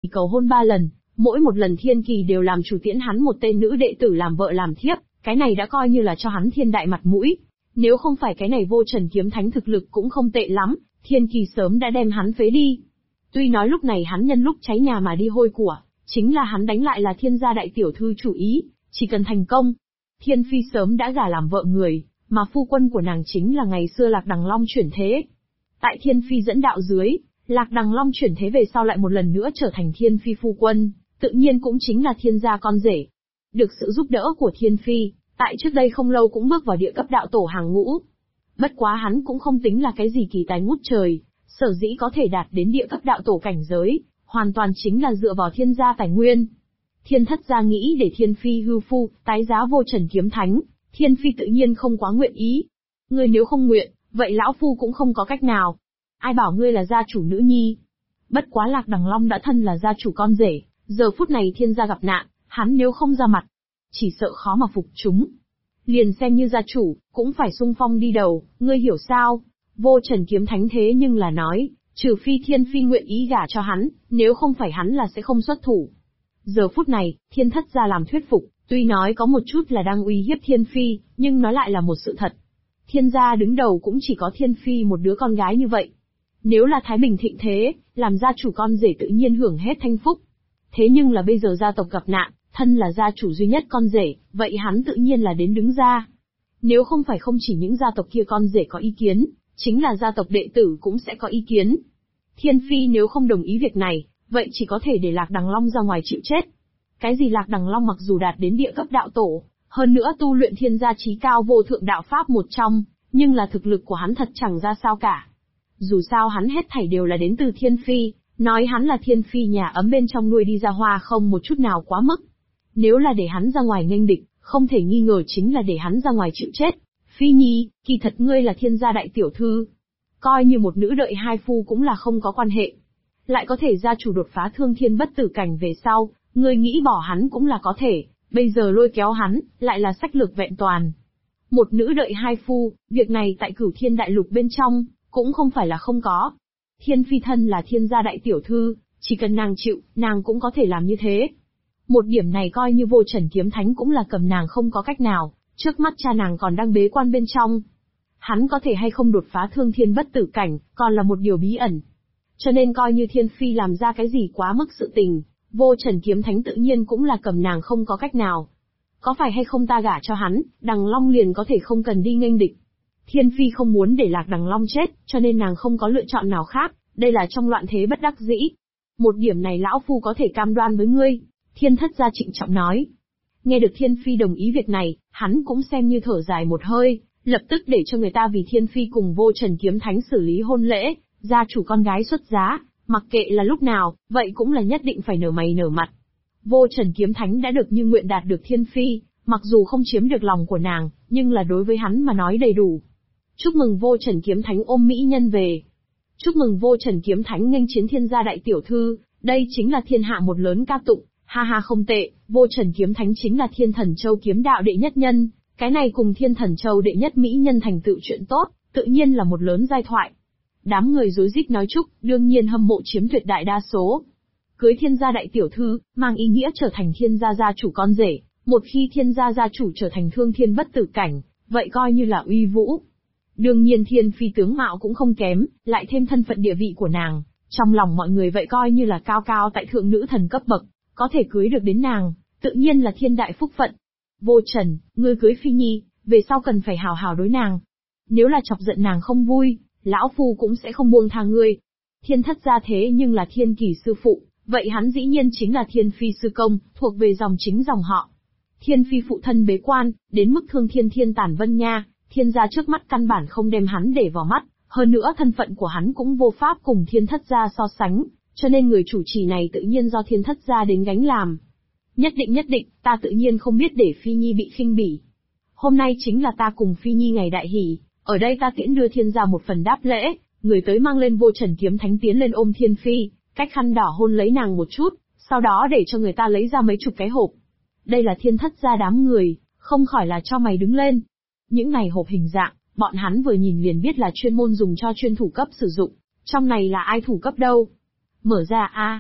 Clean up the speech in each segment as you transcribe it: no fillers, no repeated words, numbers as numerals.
cầu hôn 3 lần, mỗi một lần Thiên Kỳ đều làm chủ tiễn hắn một tên nữ đệ tử làm vợ làm thiếp, cái này đã coi như là cho hắn thiên đại mặt mũi. Nếu không phải cái này Vô Trần kiếm thánh thực lực cũng không tệ lắm, Thiên Kỳ sớm đã đem hắn phế đi. Tuy nói lúc này hắn nhân lúc cháy nhà mà đi hôi của, chính là hắn đánh lại là Thiên gia đại tiểu thư chủ ý, chỉ cần thành công. Thiên Phi sớm đã gả làm vợ người, mà phu quân của nàng chính là ngày xưa Lạc Đằng Long chuyển thế. Tại Thiên Phi dẫn đạo dưới, Lạc Đằng Long chuyển thế về sau lại một lần nữa trở thành Thiên Phi phu quân, tự nhiên cũng chính là Thiên gia con rể. Được sự giúp đỡ của Thiên Phi, tại trước đây không lâu cũng bước vào địa cấp đạo tổ hàng ngũ. Bất quá hắn cũng không tính là cái gì kỳ tài ngút trời, sở dĩ có thể đạt đến địa cấp đạo tổ cảnh giới, hoàn toàn chính là dựa vào Thiên gia tài nguyên. Thiên thất gia nghĩ để Thiên Phi hư phu, tái giá Vô Trần kiếm thánh, Thiên Phi tự nhiên không quá nguyện ý. Ngươi nếu không nguyện, vậy lão phu cũng không có cách nào. Ai bảo ngươi là gia chủ nữ nhi? Bất quá Lạc Đằng Long đã thân là gia chủ con rể, giờ phút này Thiên gia gặp nạn, hắn nếu không ra mặt, chỉ sợ khó mà phục chúng. Liền xem như gia chủ, cũng phải xung phong đi đầu, ngươi hiểu sao? Vô Trần kiếm thánh thế nhưng là nói, trừ phi Thiên Phi nguyện ý gả cho hắn, nếu không phải hắn là sẽ không xuất thủ. Giờ phút này, Thiên thất gia làm thuyết phục, tuy nói có một chút là đang uy hiếp Thiên Phi, nhưng nó lại là một sự thật. Thiên gia đứng đầu cũng chỉ có Thiên Phi một đứa con gái như vậy. Nếu là Thái Bình thịnh thế, làm gia chủ con rể tự nhiên hưởng hết thanh phúc. Thế nhưng là bây giờ gia tộc gặp nạn, thân là gia chủ duy nhất con rể, vậy hắn tự nhiên là đến đứng ra. Nếu không phải không chỉ những gia tộc kia con rể có ý kiến, chính là gia tộc đệ tử cũng sẽ có ý kiến. Thiên Phi nếu không đồng ý việc này, vậy chỉ có thể để Lạc Đằng Long ra ngoài chịu chết. Cái gì Lạc Đằng Long mặc dù đạt đến địa cấp đạo tổ, hơn nữa tu luyện Thiên gia chí cao vô thượng đạo pháp một trong, nhưng là thực lực của hắn thật chẳng ra sao cả. Dù sao hắn hết thảy đều là đến từ Thiên Phi, nói hắn là Thiên Phi nhà ấm bên trong nuôi đi ra hoa không một chút nào quá mức. Nếu là để hắn ra ngoài nghênh địch, không thể nghi ngờ chính là để hắn ra ngoài chịu chết. Phi Nhi, kỳ thật ngươi là Thiên gia đại tiểu thư. Coi như một nữ đợi hai phu cũng là không có quan hệ. Lại có thể gia chủ đột phá thương thiên bất tử cảnh về sau, ngươi nghĩ bỏ hắn cũng là có thể, bây giờ lôi kéo hắn, lại là sách lược vẹn toàn. Một nữ đợi hai phu, việc này tại Cửu Thiên đại lục bên trong, cũng không phải là không có. Thiên Phi thân là Thiên gia đại tiểu thư, chỉ cần nàng chịu, nàng cũng có thể làm như thế. Một điểm này coi như Vô Trần kiếm thánh cũng là cầm nàng không có cách nào, trước mắt cha nàng còn đang bế quan bên trong. Hắn có thể hay không đột phá thương thiên bất tử cảnh, còn là một điều bí ẩn. Cho nên coi như Thiên Phi làm ra cái gì quá mức sự tình, Vô Trần kiếm thánh tự nhiên cũng là cầm nàng không có cách nào. Có phải hay không ta gả cho hắn, Đằng Long liền có thể không cần đi nghênh địch. Thiên Phi không muốn để Lạc Đằng Long chết, cho nên nàng không có lựa chọn nào khác, đây là trong loạn thế bất đắc dĩ. Một điểm này lão phu có thể cam đoan với ngươi, Thiên thất gia trịnh trọng nói. Nghe được Thiên Phi đồng ý việc này, hắn cũng xem như thở dài một hơi, lập tức để cho người ta vì Thiên Phi cùng Vô Trần kiếm thánh xử lý hôn lễ, gia chủ con gái xuất giá, mặc kệ là lúc nào, vậy cũng là nhất định phải nở mày nở mặt. Vô Trần kiếm thánh đã được như nguyện đạt được Thiên Phi, mặc dù không chiếm được lòng của nàng, nhưng là đối với hắn mà nói đầy đủ. Chúc mừng Vô Trần kiếm thánh ôm mỹ nhân về. Chúc mừng Vô Trần kiếm thánh nghênh chiến Thiên gia đại tiểu thư, đây chính là thiên hạ một lớn ca tụng, ha ha không tệ, Vô Trần kiếm thánh chính là Thiên Thần Châu kiếm đạo đệ nhất nhân, cái này cùng Thiên Thần Châu đệ nhất mỹ nhân thành tựu chuyện tốt, tự nhiên là một lớn giai thoại. Đám người rối rít nói chúc, đương nhiên hâm mộ chiếm tuyệt đại đa số. Cưới Thiên gia đại tiểu thư, mang ý nghĩa trở thành Thiên gia gia chủ con rể, một khi Thiên gia gia chủ trở thành thương thiên bất tử cảnh, vậy coi như là uy vũ. Đương nhiên Thiên Phi tướng mạo cũng không kém, lại thêm thân phận địa vị của nàng, trong lòng mọi người vậy coi như là cao cao tại thượng nữ thần cấp bậc, có thể cưới được đến nàng, tự nhiên là thiên đại phúc phận. Vô Trần, ngươi cưới Phi Nhi, về sau cần phải hào hào đối nàng. Nếu là chọc giận nàng không vui, lão phu cũng sẽ không buông tha ngươi. Thiên thất gia thế nhưng là Thiên Kỳ sư phụ, vậy hắn dĩ nhiên chính là Thiên Phi sư công, thuộc về dòng chính dòng họ. Thiên Phi phụ thân bế quan, đến mức thương thiên thiên tản vân nha, Thiên gia trước mắt căn bản không đem hắn để vào mắt, hơn nữa thân phận của hắn cũng vô pháp cùng Thiên thất gia so sánh, cho nên người chủ trì này tự nhiên do Thiên thất gia đến gánh làm. Nhất định, ta tự nhiên không biết để Phi Nhi bị khinh bỉ. Hôm nay chính là ta cùng Phi Nhi ngày đại hỷ, ở đây ta tiễn đưa Thiên gia một phần đáp lễ, người tới mang lên Vô Trần kiếm thánh tiến lên ôm Thiên Phi, cách khăn đỏ hôn lấy nàng một chút, sau đó để cho người ta lấy ra mấy chục cái hộp. Đây là Thiên thất gia đám người, không khỏi là cho mày đứng lên. Những này hộp hình dạng, bọn hắn vừa nhìn liền biết là chuyên môn dùng cho chuyên thủ cấp sử dụng, trong này là ai thủ cấp đâu. Mở ra a.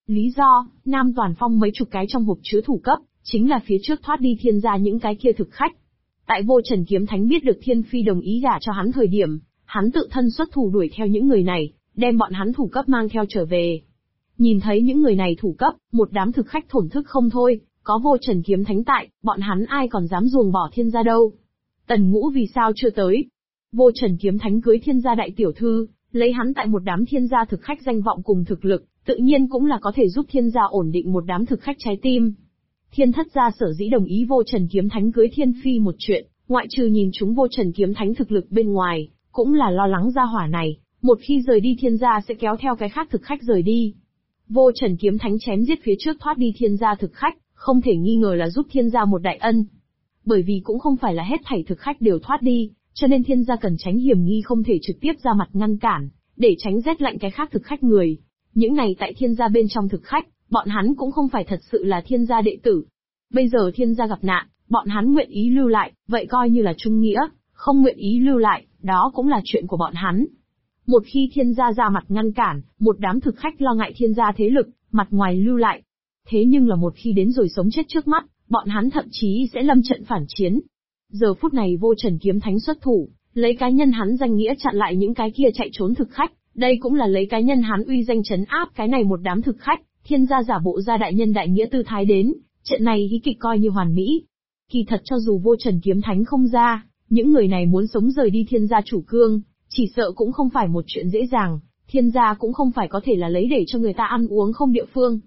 Lý do, Nam Toàn Phong mấy chục cái trong hộp chứa thủ cấp, chính là phía trước thoát đi thiên gia những cái kia thực khách. Tại Vô Trần Kiếm Thánh biết được Thiên Phi đồng ý gả cho hắn thời điểm, hắn tự thân xuất thủ đuổi theo những người này, đem bọn hắn thủ cấp mang theo trở về. Nhìn thấy những người này thủ cấp, một đám thực khách thổn thức không thôi, có Vô Trần Kiếm Thánh tại, bọn hắn ai còn dám ruồng bỏ thiên gia đâu. Tần Ngũ vì sao chưa tới? Vô Trần Kiếm Thánh cưới thiên gia đại tiểu thư, lấy hắn tại một đám thiên gia thực khách danh vọng cùng thực lực, tự nhiên cũng là có thể giúp thiên gia ổn định một đám thực khách trái tim. Thiên thất gia sở dĩ đồng ý Vô Trần Kiếm Thánh cưới Thiên Phi một chuyện, ngoại trừ nhìn chúng Vô Trần Kiếm Thánh thực lực bên ngoài, cũng là lo lắng gia hỏa này, một khi rời đi thiên gia sẽ kéo theo cái khác thực khách rời đi. Vô Trần Kiếm Thánh chém giết phía trước thoát đi thiên gia thực khách, không thể nghi ngờ là giúp thiên gia một đại ân. Bởi vì cũng không phải là hết thảy thực khách đều thoát đi, cho nên thiên gia cần tránh hiểm nghi không thể trực tiếp ra mặt ngăn cản, để tránh rét lạnh cái khác thực khách người. Những này tại thiên gia bên trong thực khách, bọn hắn cũng không phải thật sự là thiên gia đệ tử. Bây giờ thiên gia gặp nạn, bọn hắn nguyện ý lưu lại, vậy coi như là trung nghĩa, không nguyện ý lưu lại, đó cũng là chuyện của bọn hắn. Một khi thiên gia ra mặt ngăn cản, một đám thực khách lo ngại thiên gia thế lực, mặt ngoài lưu lại. Thế nhưng là một khi đến rồi sống chết trước mắt, bọn hắn thậm chí sẽ lâm trận phản chiến. Giờ phút này Vô Trần Kiếm Thánh xuất thủ, lấy cá nhân hắn danh nghĩa chặn lại những cái kia chạy trốn thực khách, đây cũng là lấy cá nhân hắn uy danh trấn áp cái này một đám thực khách, thiên gia giả bộ ra đại nhân đại nghĩa tư thái đến, trận này hí kịch coi như hoàn mỹ. Kỳ thật cho dù Vô Trần Kiếm Thánh không ra, những người này muốn sống rời đi thiên gia chủ cương, chỉ sợ cũng không phải một chuyện dễ dàng, thiên gia cũng không phải có thể là lấy để cho người ta ăn uống không địa phương.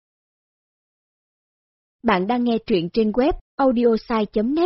Bạn đang nghe truyện trên web audiosai.net.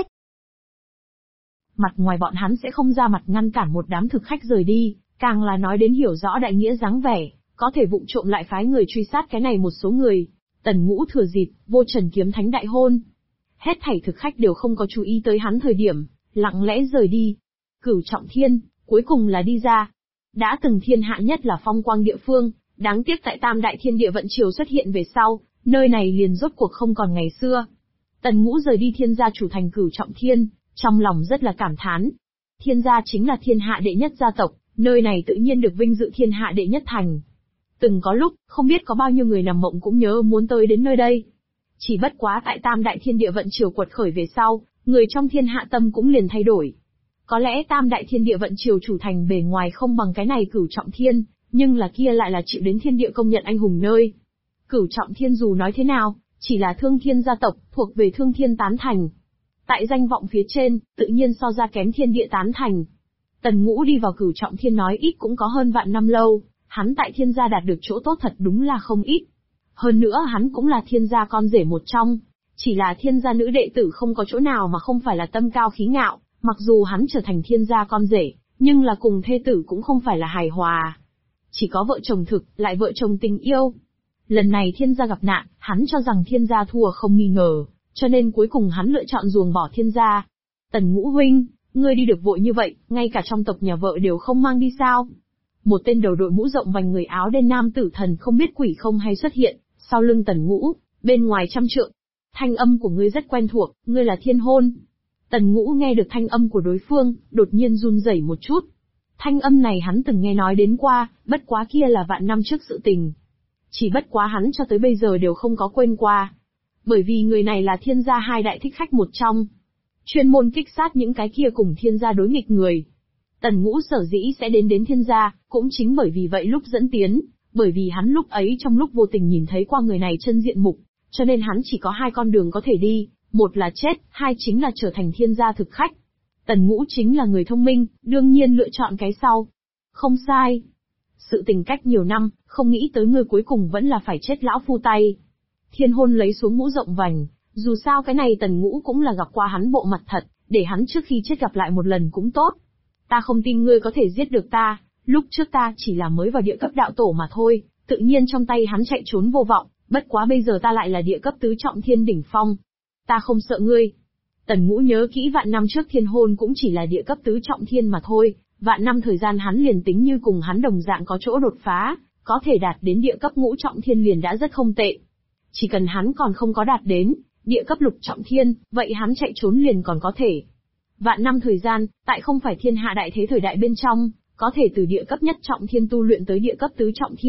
Mặt ngoài bọn hắn sẽ không ra mặt ngăn cản một đám thực khách rời đi, càng là nói đến hiểu rõ đại nghĩa dáng vẻ, có thể vụng trộm lại phái người truy sát cái này một số người. Tần Ngũ thừa dịp Vô Trần Kiếm Thánh đại hôn, hết thảy thực khách đều không có chú ý tới hắn thời điểm, lặng lẽ rời đi. Cửu Trọng Thiên, cuối cùng là đi ra. Đã từng thiên hạ nhất là phong quang địa phương, đáng tiếc tại Tam Đại Thiên Địa Vận Triều xuất hiện về sau, nơi này liền rốt cuộc không còn ngày xưa. Tần Ngũ rời đi thiên gia chủ thành Cửu Trọng Thiên, trong lòng rất là cảm thán. Thiên gia chính là thiên hạ đệ nhất gia tộc, nơi này tự nhiên được vinh dự thiên hạ đệ nhất thành. Từng có lúc, không biết có bao nhiêu người nằm mộng cũng nhớ muốn tới đến nơi đây. Chỉ bất quá tại Tam Đại Thiên Địa Vận Triều quật khởi về sau, người trong thiên hạ tâm cũng liền thay đổi. Có lẽ Tam Đại Thiên Địa Vận Triều chủ thành bề ngoài không bằng cái này Cửu Trọng Thiên, nhưng là kia lại là chịu đến thiên địa công nhận anh hùng nơi. Cửu Trọng Thiên dù nói thế nào, chỉ là Thương Thiên gia tộc, thuộc về Thương Thiên tán thành. Tại danh vọng phía trên, tự nhiên so ra kém thiên địa tán thành. Tần Ngũ đi vào Cửu Trọng Thiên nói ít cũng có hơn vạn năm lâu, hắn tại thiên gia đạt được chỗ tốt thật đúng là không ít. Hơn nữa hắn cũng là thiên gia con rể một trong, chỉ là thiên gia nữ đệ tử không có chỗ nào mà không phải là tâm cao khí ngạo, mặc dù hắn trở thành thiên gia con rể, nhưng là cùng thê tử cũng không phải là hài hòa. Chỉ có vợ chồng thực, lại vợ chồng tình yêu. Lần này thiên gia gặp nạn, hắn cho rằng thiên gia thua không nghi ngờ, cho nên cuối cùng hắn lựa chọn ruồng bỏ thiên gia. Tần Ngũ huynh, ngươi đi được vội như vậy, ngay cả trong tộc nhà vợ đều không mang đi sao? Một tên đầu đội mũ rộng vành người áo đen nam tử thần không biết quỷ không hay xuất hiện, sau lưng Tần Ngũ, bên ngoài 100 trượng. Thanh âm của ngươi rất quen thuộc, ngươi là Thiên Hôn. Tần Ngũ nghe được thanh âm của đối phương, đột nhiên run rẩy một chút. Thanh âm này hắn từng nghe nói đến qua, bất quá kia là vạn năm trước sự tình. Chỉ bất quá hắn cho tới bây giờ đều không có quên qua. Bởi vì người này là thiên gia hai đại thích khách một trong. Chuyên môn kích sát những cái kia cùng thiên gia đối nghịch người. Tần Ngũ sở dĩ sẽ đến thiên gia, cũng chính bởi vì vậy lúc dẫn tiến, bởi vì hắn lúc ấy trong lúc vô tình nhìn thấy qua người này chân diện mục, cho nên hắn chỉ có hai con đường có thể đi, một là chết, hai chính là trở thành thiên gia thực khách. Tần Ngũ chính là người thông minh, đương nhiên lựa chọn cái sau. Không sai. Sự tình cách nhiều năm, không nghĩ tới ngươi cuối cùng vẫn là phải chết lão phu tay. Thiên Hôn lấy xuống mũ rộng vành, dù sao cái này Tần Ngũ cũng là gặp qua hắn bộ mặt thật, để hắn trước khi chết gặp lại một lần cũng tốt. Ta không tin ngươi có thể giết được ta, lúc trước ta chỉ là mới vào địa cấp đạo tổ mà thôi, tự nhiên trong tay hắn chạy trốn vô vọng, bất quá bây giờ ta lại là địa cấp tứ trọng thiên đỉnh phong. Ta không sợ ngươi. Tần Ngũ nhớ kỹ vạn năm trước Thiên Hôn cũng chỉ là địa cấp tứ trọng thiên mà thôi, vạn năm thời gian hắn liền tính như cùng hắn đồng dạng có chỗ đột phá, có thể đạt đến địa cấp ngũ trọng thiên liền đã rất không tệ. Chỉ cần hắn còn không có đạt đến địa cấp lục trọng thiên, vậy hắn chạy trốn liền còn có thể. Vạn năm thời gian, tại không phải thiên hạ đại thế thời đại bên trong, có thể từ địa cấp nhất trọng thiên tu luyện tới địa cấp tứ trọng thiên,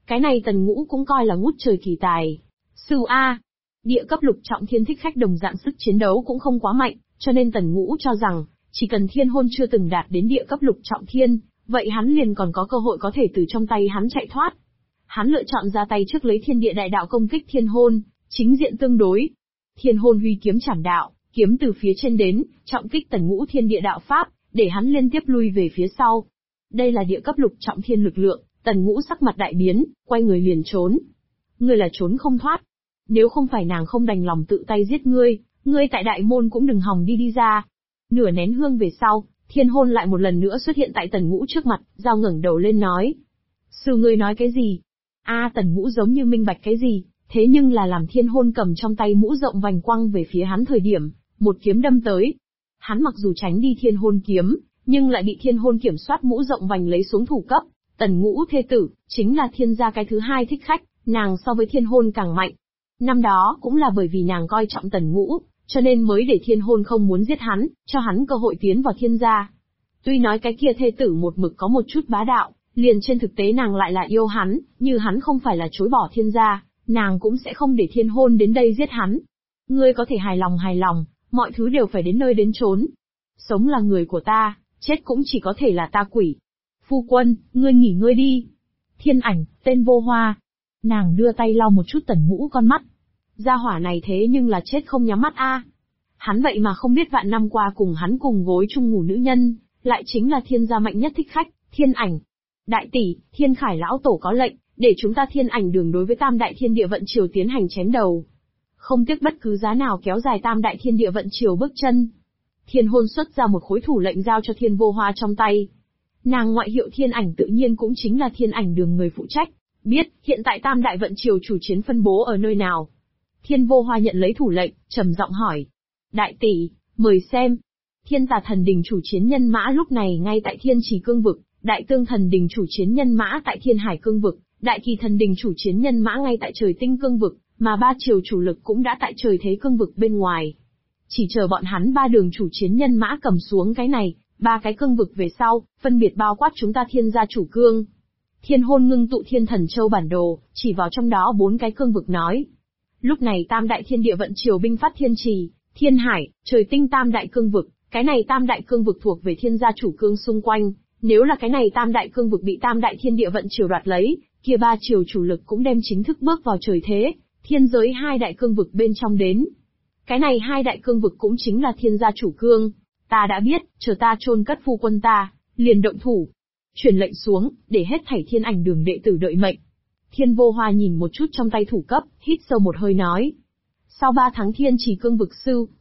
Cái này Tần Ngũ cũng coi là ngút trời kỳ tài. Sư A, địa cấp lục trọng thiên thích khách đồng dạng sức chiến đấu cũng không quá mạnh, cho nên Tần Ngũ cho rằng, chỉ cần thiên hôn chưa từng đạt đến địa cấp lục trọng thiên, vậy hắn liền còn có cơ hội có thể từ trong tay hắn chạy thoát. Hắn lựa chọn ra tay trước lấy thiên địa đại đạo công kích thiên hôn, chính diện tương đối. Thiên hôn huy kiếm chảm đạo, kiếm từ phía trên đến, trọng kích Tần Ngũ thiên địa đạo pháp, để hắn liên tiếp lui về phía sau. Đây là địa cấp lục trọng thiên lực lượng, Tần Ngũ sắc mặt đại biến, quay người liền trốn. Ngươi là trốn không thoát. Nếu không phải nàng không đành lòng tự tay giết ngươi tại đại môn cũng đừng hòng đi ra. Nửa nén hương về sau, thiên hôn lại một lần nữa xuất hiện tại Tần Ngũ trước mặt, dao ngẩng đầu lên nói. Sư ngươi nói cái gì? Tần Ngũ giống như minh bạch cái gì, thế nhưng là làm thiên hôn cầm trong tay mũ rộng vành quăng về phía hắn thời điểm, một kiếm đâm tới. Hắn mặc dù tránh đi thiên hôn kiếm, nhưng lại bị thiên hôn kiểm soát mũ rộng vành lấy xuống thủ cấp. Tần Ngũ thê tử, chính là thiên gia cái thứ hai thích khách, nàng so với thiên hôn càng mạnh. Năm đó cũng là bởi vì nàng coi trọng Tần Ngũ, cho nên mới để thiên hôn không muốn giết hắn, cho hắn cơ hội tiến vào thiên gia. Tuy nói cái kia thê tử một mực có một chút bá đạo, liền trên thực tế nàng lại là yêu hắn, như hắn không phải là chối bỏ thiên gia, nàng cũng sẽ không để thiên hôn đến đây giết hắn. Ngươi có thể hài lòng, mọi thứ đều phải đến nơi đến chốn. Sống là người của ta, chết cũng chỉ có thể là ta quỷ. Phu quân, ngươi nghỉ ngơi đi. Thiên ảnh, tên Vô Hoa. Nàng đưa tay lau một chút Tần Ngũ con mắt. Gia hỏa này thế nhưng là chết không nhắm mắt a. Hắn vậy mà không biết vạn năm qua cùng hắn cùng gối chung ngủ nữ nhân, lại chính là thiên gia mạnh nhất thích khách, Thiên ảnh. Đại tỷ, Thiên Khải lão tổ có lệnh, để chúng ta Thiên ảnh đường đối với Tam Đại Thiên Địa Vận Triều tiến hành chém đầu. Không tiếc bất cứ giá nào kéo dài Tam Đại Thiên Địa Vận Triều bước chân. Thiên hôn xuất ra một khối thủ lệnh giao cho Thiên Vô Hoa trong tay. Nàng ngoại hiệu Thiên ảnh tự nhiên cũng chính là Thiên ảnh đường người phụ trách, biết hiện tại Tam Đại Vận Triều chủ chiến phân bố ở nơi nào. Thiên Vô Hoa nhận lấy thủ lệnh, trầm giọng hỏi. Đại tỷ, mời xem. Thiên Tà Thần Đình chủ chiến nhân mã lúc này ngay tại Thiên Trì Cương Vực, Đại Tương Thần Đình chủ chiến nhân mã tại Thiên Hải Cương Vực, Đại Kỳ Thần Đình chủ chiến nhân mã ngay tại Trời Tinh Cương Vực, mà ba triều chủ lực cũng đã tại Trời Thế Cương Vực bên ngoài. Chỉ chờ bọn hắn ba đường chủ chiến nhân mã cầm xuống cái này, ba cái cương vực về sau, phân biệt bao quát chúng ta Thiên gia chủ cương. Thiên hôn ngưng tụ Thiên Thần Châu bản đồ, chỉ vào trong đó 4 cái cương vực nói. Lúc này Tam Đại Thiên Địa Vận Triều binh phát Thiên Trì, Thiên Hải, Trời Tinh Tam Đại Cương Vực, cái này Tam Đại Cương Vực thuộc về Thiên gia chủ cương xung quanh, nếu là cái này Tam Đại Cương Vực bị Tam Đại Thiên Địa Vận Triều đoạt lấy, kia ba triều chủ lực cũng đem chính thức bước vào trời thế, thiên giới 2 đại cương vực bên trong đến. Cái này 2 đại cương vực cũng chính là Thiên gia chủ cương. Ta đã biết, chờ ta chôn cất phu quân ta, liền động thủ. Truyền lệnh xuống, để hết thảy Thiên ảnh đường đệ tử đợi mệnh. Thiên Vô Hoa nhìn một chút trong tay thủ cấp, hít sâu một hơi nói. Sau 3 tháng Thiên Trì Cương Vực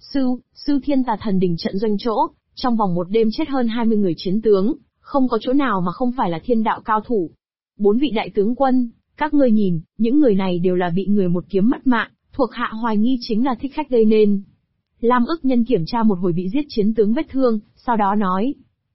sư Thiên Tà Thần Đình trận doanh chỗ, trong vòng một đêm chết hơn 20 người chiến tướng, không có chỗ nào mà không phải là thiên đạo cao thủ. 4 vị đại tướng quân, các ngươi nhìn, những người này đều là bị người một kiếm mất mạng, thuộc hạ hoài nghi chính là thích khách gây nên. Lam Ức Nhân kiểm tra một hồi bị giết chiến tướng vết thương, sau đó nói.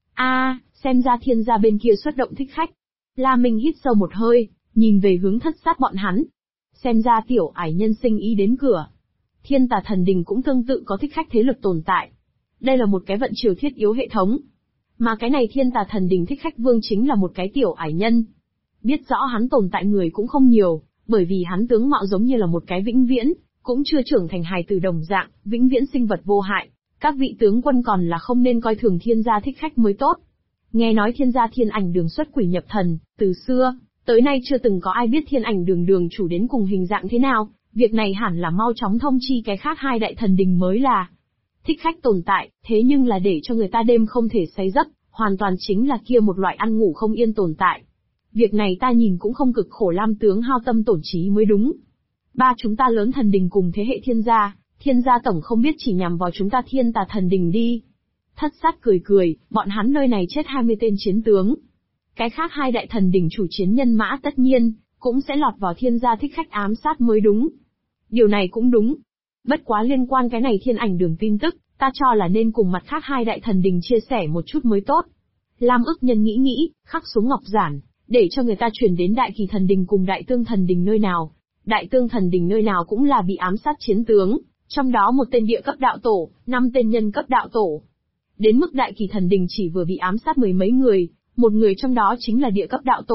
Xem ra Thiên gia bên kia xuất động thích khách. La Minh hít sâu một hơi, nhìn về hướng Thất Sát bọn hắn. Xem ra tiểu ải nhân sinh ý đến cửa. Thiên Tà Thần Đình cũng tương tự có thích khách thế lực tồn tại. Đây là một cái vận triều thiết yếu hệ thống. Mà cái này Thiên Tà Thần Đình thích khách vương chính là một cái tiểu ải nhân. Biết rõ hắn tồn tại người cũng không nhiều, bởi vì hắn tướng mạo giống như là một cái vĩnh viễn, cũng chưa trưởng thành hài tử đồng dạng, vĩnh viễn sinh vật vô hại. Các vị tướng quân còn là không nên coi thường Thiên gia thích khách mới tốt. Nghe nói Thiên gia Thiên ảnh đường xuất quỷ nhập thần, từ xưa tới nay chưa từng có ai biết Thiên ảnh đường đường chủ đến cùng hình dạng thế nào, việc này hẳn là mau chóng thông chi cái khác 2 đại thần đình mới là. Thích khách tồn tại, thế nhưng là để cho người ta đêm không thể say giấc, hoàn toàn chính là kia một loại ăn ngủ không yên tồn tại. Việc này ta nhìn cũng không cực khổ Lam tướng hao tâm tổn trí mới đúng. Ba chúng ta lớn thần đình cùng thế hệ Thiên gia tổng không biết chỉ nhằm vào chúng ta Thiên Tà Thần Đình đi. Thất Sát cười, bọn hắn nơi này chết 20 tên chiến tướng. Cái khác 2 đại thần đình chủ chiến nhân mã tất nhiên, cũng sẽ lọt vào Thiên gia thích khách ám sát mới đúng. Điều này cũng đúng. Bất quá liên quan cái này Thiên ảnh đường tin tức, ta cho là nên cùng mặt khác 2 đại thần đình chia sẻ một chút mới tốt. Lam Ức Nhân nghĩ, khắc xuống ngọc giản, để cho người ta chuyển đến Đại Kỳ Thần Đình cùng Đại Tương Thần Đình nơi nào. Đại Tương Thần Đình nơi nào cũng là bị ám sát chiến tướng, trong đó một tên địa cấp đạo tổ, 5 tên nhân cấp đạo tổ. Đến mức Đại Kỳ Thần Đình chỉ vừa bị ám sát 10 mấy người, một người trong đó chính là địa cấp đạo tổ,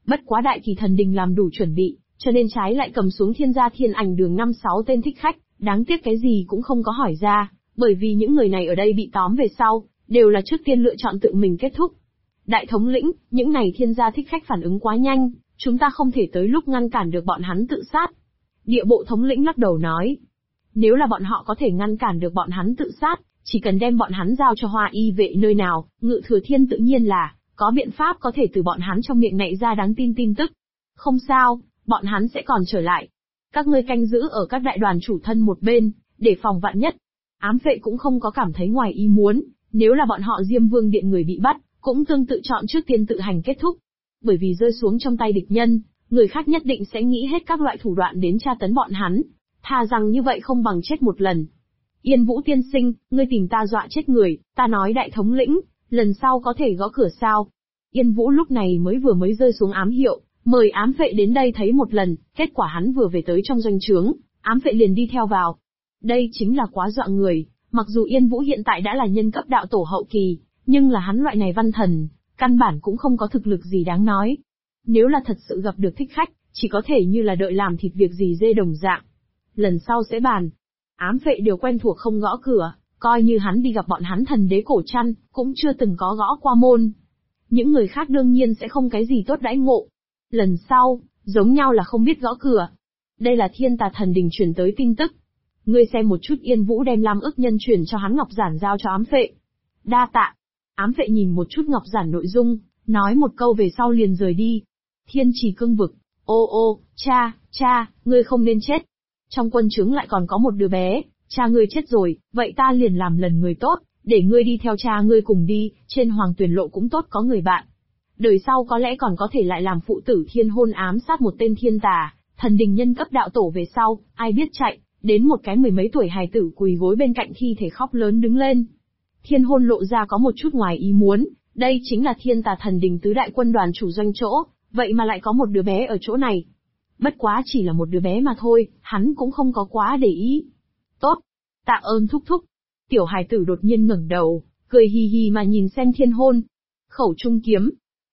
Bất quá Đại Kỳ Thần Đình làm đủ chuẩn bị, cho nên trái lại cầm xuống Thiên Gia Thiên Ảnh Đường 5-6 tên thích khách, đáng tiếc cái gì cũng không có hỏi ra, bởi vì những người này ở đây bị tóm về sau, đều là trước tiên lựa chọn tự mình kết thúc. Đại thống lĩnh, những này Thiên Gia thích khách phản ứng quá nhanh, chúng ta không thể tới lúc ngăn cản được bọn hắn tự sát. Địa bộ thống lĩnh lắc đầu nói, nếu là bọn họ có thể ngăn cản được bọn hắn tự sát, chỉ cần đem bọn hắn giao cho Hoa Y vệ nơi nào, Ngự Thừa Thiên tự nhiên là có biện pháp có thể từ bọn hắn trong miệng nạy ra đáng tin tin tức. Không sao, bọn hắn sẽ còn trở lại. Các ngươi canh giữ ở các đại đoàn chủ thân một bên, để phòng vạn nhất. Ám vệ cũng không có cảm thấy ngoài ý muốn, nếu là bọn họ Diêm Vương Điện người bị bắt, cũng tương tự chọn trước tiên tự hành kết thúc. Bởi vì rơi xuống trong tay địch nhân, người khác nhất định sẽ nghĩ hết các loại thủ đoạn đến tra tấn bọn hắn. Thà rằng như vậy không bằng chết một lần. Yên Vũ tiên sinh, ngươi tìm ta dọa chết người, ta nói đại thống lĩnh, lần sau có thể gõ cửa sao? Yên Vũ lúc này mới rơi xuống ám hiệu, mời ám vệ đến đây thấy một lần, kết quả hắn vừa về tới trong doanh trướng, ám vệ liền đi theo vào. Đây chính là quá dọa người, mặc dù Yên Vũ hiện tại đã là nhân cấp đạo tổ hậu kỳ, nhưng là hắn loại này văn thần, căn bản cũng không có thực lực gì đáng nói. Nếu là thật sự gặp được thích khách, chỉ có thể như là đợi làm thịt việc gì dê đồng dạng. Lần sau sẽ bàn. Ám vệ đều quen thuộc không gõ cửa, coi như hắn đi gặp bọn hắn thần đế cổ trăn, cũng chưa từng có gõ qua môn. Những người khác đương nhiên sẽ không cái gì tốt đãi ngộ. Lần sau, giống nhau là không biết gõ cửa. Đây là Thiên Tà Thần Đình truyền tới tin tức. Ngươi xem một chút. Yên Vũ đem Lam Ức Nhân truyền cho hắn ngọc giản giao cho ám vệ. Đa tạ. Ám vệ nhìn một chút ngọc giản nội dung, nói một câu về sau liền rời đi. Thiên Trì Cương Vực. Ô, cha, ngươi không nên chết. Trong quân trướng lại còn có một đứa bé, cha ngươi chết rồi, vậy ta liền làm lần người tốt, để ngươi đi theo cha ngươi cùng đi, trên Hoàng Tuyền Lộ cũng tốt có người bạn. Đời sau có lẽ còn có thể lại làm phụ tử thiên hôn ám sát một tên thiên tà, thần đình nhân cấp đạo tổ về sau, ai biết chạy, đến một cái mười mấy tuổi hài tử quỳ gối bên cạnh thi thể khóc lớn đứng lên. Thiên hôn lộ ra có một chút ngoài ý muốn, đây chính là Thiên Tà Thần Đình tứ đại quân đoàn chủ doanh chỗ, vậy mà lại có một đứa bé ở chỗ này. Bất quá chỉ là một đứa bé mà thôi, hắn cũng không có quá để ý. Tốt, tạ ơn thúc thúc. Tiểu hài tử đột nhiên ngẩng đầu, cười hì hì mà nhìn xem Thiên hôn. Khẩu trung kiếm.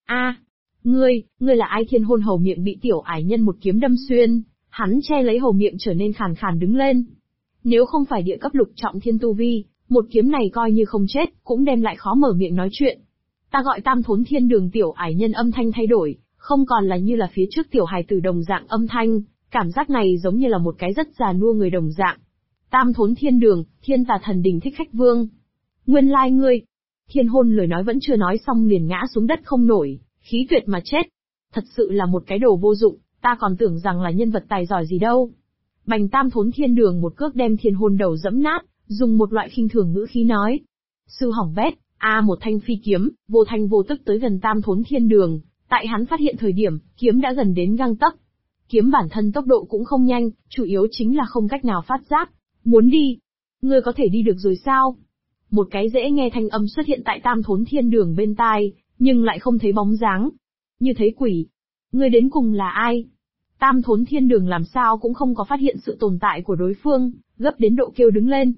Ngươi là ai? Thiên hôn hầu miệng bị tiểu ải nhân một kiếm đâm xuyên, hắn che lấy hầu miệng trở nên khàn khàn đứng lên. Nếu không phải địa cấp lục trọng thiên tu vi, một kiếm này coi như không chết, cũng đem lại khó mở miệng nói chuyện. Ta gọi Tam Thốn Thiên Đường. Tiểu ải nhân âm thanh thay đổi, không còn là như là phía trước tiểu hài tử đồng dạng âm thanh, cảm giác này giống như là một cái rất già nua người đồng dạng. Tam Thốn Thiên Đường, Thiên Tà Thần Đình thích khách vương. Nguyên lai ngươi. Thiên hôn lời nói vẫn chưa nói xong liền ngã xuống đất không nổi, khí tuyệt mà chết. Thật sự là một cái đồ vô dụng, ta còn tưởng rằng là nhân vật tài giỏi gì đâu. Bành Tam Thốn Thiên Đường một cước đem Thiên hôn đầu dẫm nát, dùng một loại khinh thường ngữ khí nói. Sư hỏng bét, một thanh phi kiếm, vô thanh vô tức tới gần Tam Thốn Thiên Đường. Tại hắn phát hiện thời điểm, kiếm đã gần đến gang tấc. Kiếm bản thân tốc độ cũng không nhanh, chủ yếu chính là không cách nào phát giác. Muốn đi? Ngươi có thể đi được rồi sao? Một cái dễ nghe thanh âm xuất hiện tại Tam Thốn Thiên Đường bên tai, nhưng lại không thấy bóng dáng. Như thấy quỷ. Ngươi đến cùng là ai? Tam Thốn Thiên Đường làm sao cũng không có phát hiện sự tồn tại của đối phương, gấp đến độ kêu đứng lên.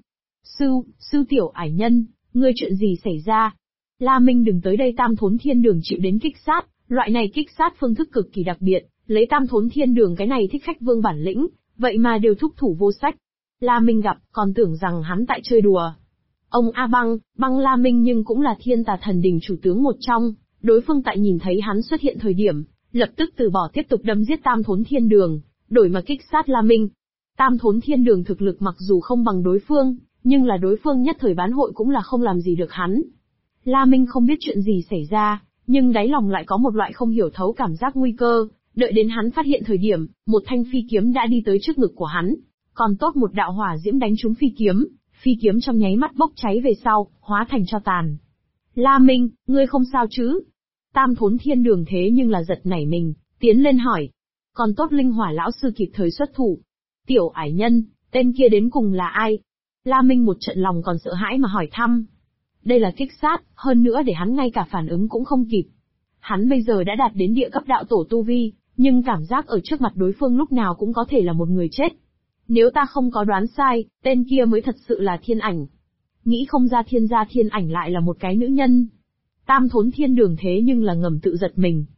Sư tiểu ải nhân, ngươi chuyện gì xảy ra? La Minh đừng tới đây. Tam Thốn Thiên Đường chịu đến kích sát. Loại này kích sát phương thức cực kỳ đặc biệt, lấy Tam Thốn Thiên Đường cái này thích khách vương bản lĩnh, vậy mà đều thúc thủ vô sách. La Minh gặp, còn tưởng rằng hắn tại chơi đùa. Ông A Băng La Minh nhưng cũng là Thiên Tà Thần Đình chủ tướng một trong, đối phương tại nhìn thấy hắn xuất hiện thời điểm, lập tức từ bỏ tiếp tục đâm giết Tam Thốn Thiên Đường, đổi mà kích sát La Minh. Tam Thốn Thiên Đường thực lực mặc dù không bằng đối phương, nhưng là đối phương nhất thời bán hội cũng là không làm gì được hắn. La Minh không biết chuyện gì xảy ra, nhưng đáy lòng lại có một loại không hiểu thấu cảm giác nguy cơ, đợi đến hắn phát hiện thời điểm, một thanh phi kiếm đã đi tới trước ngực của hắn, còn tốt một đạo hỏa diễm đánh trúng phi kiếm trong nháy mắt bốc cháy về sau, hóa thành tro tàn. La Minh, ngươi không sao chứ? Tam Thốn Thiên Đường thế nhưng là giật nảy mình, tiến lên hỏi. Còn tốt Linh Hỏa lão sư kịp thời xuất thủ. Tiểu ải nhân, tên kia đến cùng là ai? La Minh một trận lòng còn sợ hãi mà hỏi thăm. Đây là kích sát, hơn nữa để hắn ngay cả phản ứng cũng không kịp. Hắn bây giờ đã đạt đến địa cấp đạo tổ tu vi, nhưng cảm giác ở trước mặt đối phương lúc nào cũng có thể là một người chết. Nếu ta không có đoán sai, tên kia mới thật sự là Thiên Ảnh. Nghĩ không ra Thiên Ảnh lại là một cái nữ nhân. Tam Thốn Thiên Đường thế nhưng là ngầm tự giật mình.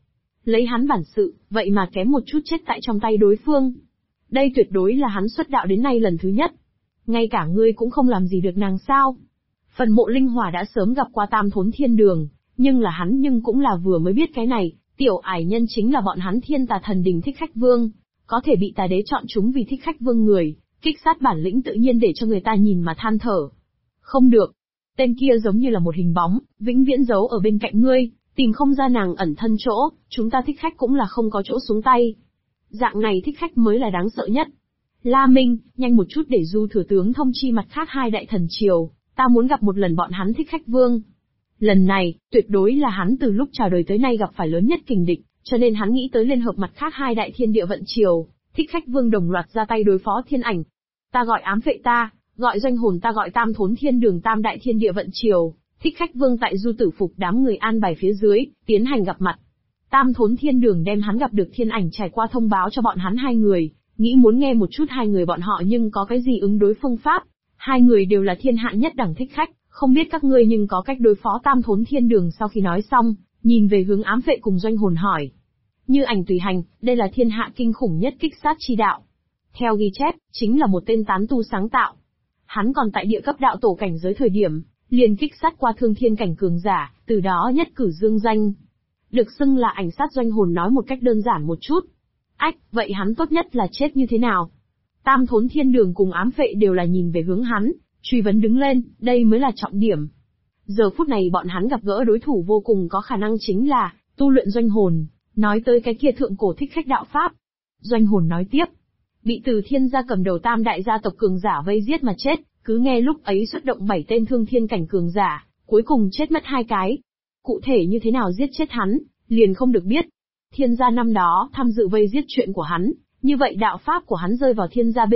Lấy hắn bản sự, vậy mà kém một chút chết tại trong tay đối phương. Đây tuyệt đối là hắn xuất đạo đến nay lần thứ nhất. Ngay cả ngươi cũng không làm gì được nàng sao? Phần Mộ Linh Hỏa đã sớm gặp qua Tam Thốn Thiên Đường, nhưng cũng là vừa mới biết cái này, tiểu ải nhân chính là bọn hắn Thiên Tà Thần Đình Thích Khách Vương, có thể bị Tà Đế chọn chúng vì Thích Khách Vương người, kích sát bản lĩnh tự nhiên để cho người ta nhìn mà than thở. Không được, tên kia giống như là một hình bóng, vĩnh viễn giấu ở bên cạnh ngươi, tìm không ra nàng ẩn thân chỗ, chúng ta thích khách cũng là không có chỗ xuống tay. Dạng này thích khách mới là đáng sợ nhất. La Minh, nhanh một chút để Du thừa tướng thông chi mặt khác hai đại thần triều, ta muốn gặp một lần bọn hắn Thích Khách Vương. Lần này, tuyệt đối là hắn từ lúc chào đời tới nay gặp phải lớn nhất kình địch, cho nên hắn nghĩ tới liên hợp mặt khác hai đại thiên địa vận triều, Thích Khách Vương đồng loạt ra tay đối phó Thiên Ảnh. Ta gọi ám vệ ta, gọi doanh hồn ta gọi Tam Thốn Thiên Đường tam đại thiên địa vận triều, Thích Khách Vương tại Du Tử Phục đám người an bài phía dưới, tiến hành gặp mặt. Tam Thốn Thiên Đường đem hắn gặp được Thiên Ảnh trải qua thông báo cho bọn hắn hai người, nghĩ muốn nghe một chút hai người bọn họ nhưng có cái gì ứng đối phương pháp. Hai người đều là thiên hạ nhất đẳng thích khách, không biết các ngươi nhưng có cách đối phó Tam Thốn Thiên Đường. Sau khi nói xong, nhìn về hướng ám vệ cùng doanh hồn hỏi. Như Ảnh tùy hành, đây là thiên hạ kinh khủng nhất kích sát chi đạo. Theo ghi chép, chính là một tên tán tu sáng tạo. Hắn còn tại địa cấp đạo tổ cảnh giới thời điểm, liền kích sát qua thương thiên cảnh cường giả, từ đó nhất cử dương danh. Được xưng là ảnh sát. Doanh hồn nói một cách đơn giản một chút. Ách, vậy hắn tốt nhất là chết như thế nào? Tam Thốn Thiên Đường cùng ám vệ đều là nhìn về hướng hắn, truy vấn đứng lên, đây mới là trọng điểm. Giờ phút này bọn hắn gặp gỡ đối thủ vô cùng có khả năng chính là tu luyện doanh hồn, nói tới cái kia thượng cổ thích khách đạo pháp. Doanh hồn nói tiếp, bị Từ Thiên gia cầm đầu tam đại gia tộc cường giả vây giết mà chết, cứ nghe lúc ấy xuất động 7 tên thương thiên cảnh cường giả, cuối cùng chết mất 2 cái. Cụ thể như thế nào giết chết hắn, liền không được biết. Thiên gia năm đó tham dự vây giết chuyện của hắn, như vậy đạo pháp của hắn rơi vào thiên gia bên